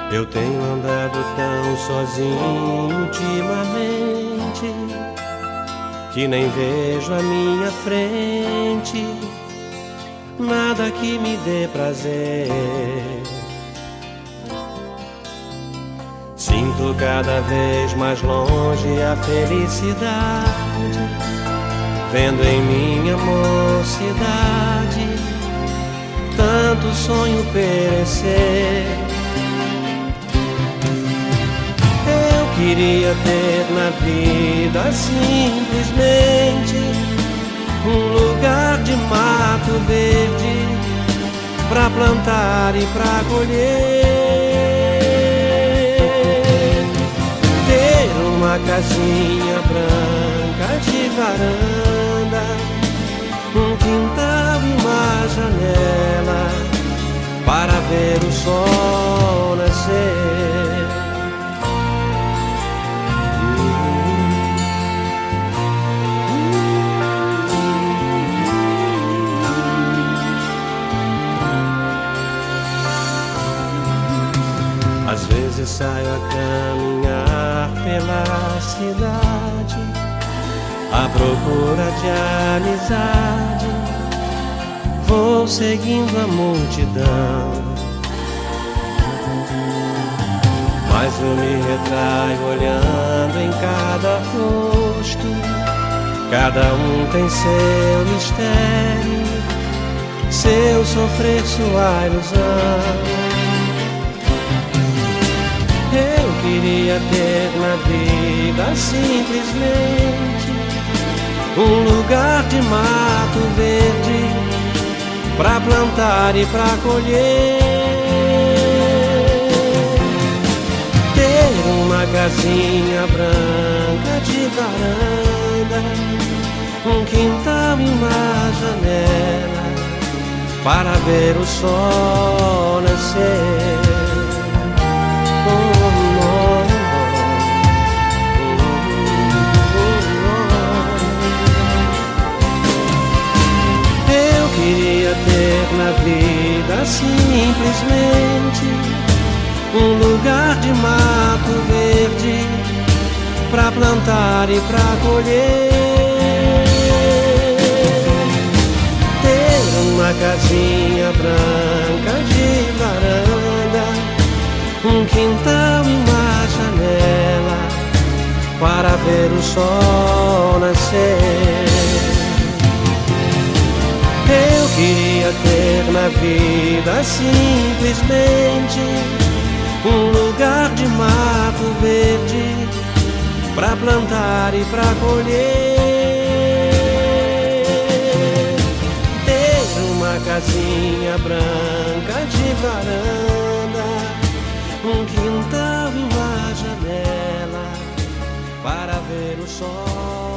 Eu tenho andado tão sozinho ultimamente que nem vejo à minha frente nada que me dê prazer. Sinto cada vez mais longe a felicidade, vendo em minha mocidade tanto sonho perecer. Eu queria ter na vida simplesmente um lugar de mato verde pra plantar e pra colher, ter uma casinha branca de varanda, um quintal e uma janela para ver o sol nascer. Às vezes saio a caminhar pela cidade à procura de amizade, vou seguindo a multidão, mas eu me retraio olhando em cada rosto. Cada um tem seu mistério, seu sofrer, sua ilusão. Eu queria ter na vida simplesmente um lugar de mato verde pra plantar e pra colher, ter uma casinha branca de varanda, um quintal e uma janela para ver o sol nascer. Eu queria ter na vida simplesmente um lugar de mato verde pra plantar e pra colher, ter uma casinha branca de varanda, um quintal e uma janela para ver o sol nascer. Eu queria ter na vida simplesmente um lugar de mato verde pra plantar e pra colher, ter uma casinha branca de varanda, um quintal e uma janela para ver o sol